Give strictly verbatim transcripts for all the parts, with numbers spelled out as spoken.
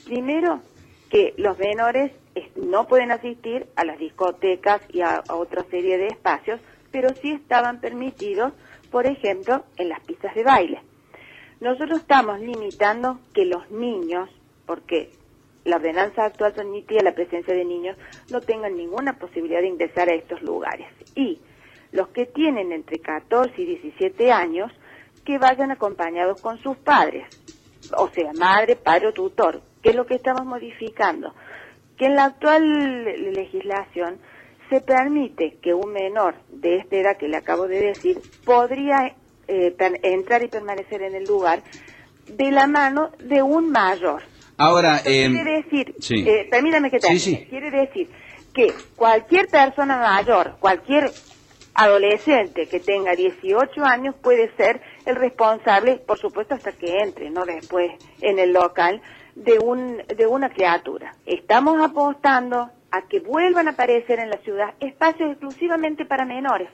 Primero, que los menores no pueden asistir a las discotecas y a, a otra serie de espacios, pero sí estaban permitidos, por ejemplo, en las pistas de baile. Nosotros estamos limitando que los niños, porque la ordenanza actual permitía la presencia de niños, no tengan ninguna posibilidad de ingresar a estos lugares. Y los que tienen entre catorce y diecisiete años, que vayan acompañados con sus padres, o sea, madre, padre o tutor, que es lo que estamos modificando. Que en la actual legislación se permite que un menor de esta edad que le acabo de decir podría eh, entrar y permanecer en el lugar de la mano de un mayor. Ahora, eh, quiere decir, sí. eh, permítame que termine, sí, sí. quiere decir que cualquier persona mayor, cualquier adolescente que tenga dieciocho años puede ser el responsable, por supuesto hasta que entre, no después en el local, de un de una criatura. Estamos apostando a que vuelvan a aparecer en la ciudad espacios exclusivamente para menores,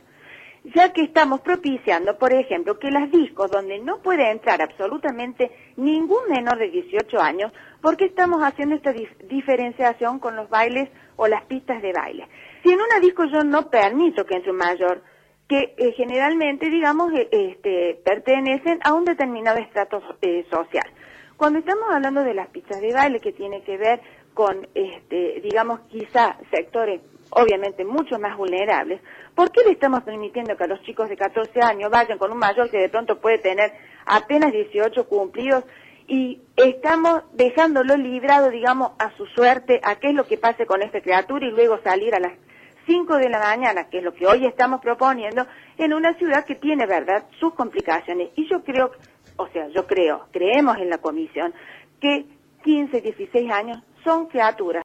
ya que estamos propiciando, por ejemplo, que las discos donde no puede entrar absolutamente ningún menor de dieciocho años, porque estamos haciendo esta dif diferenciación con los bailes o las pistas de baile. Si en una disco yo no permito que entre un mayor, que eh, generalmente, digamos, eh, este, pertenecen a un determinado estrato eh, social. Cuando estamos hablando de las pistas de baile, que tiene que ver con, este, digamos, quizá sectores obviamente mucho más vulnerables, ¿por qué le estamos permitiendo que a los chicos de catorce años vayan con un mayor que de pronto puede tener apenas dieciocho cumplidos y estamos dejándolo librado, digamos, a su suerte, a qué es lo que pase con esta criatura y luego salir a las cinco de la mañana, que es lo que hoy estamos proponiendo, en una ciudad que tiene, verdad, sus complicaciones? Y yo creo, o sea, yo creo, creemos en la comisión, que quince, dieciséis años son criaturas.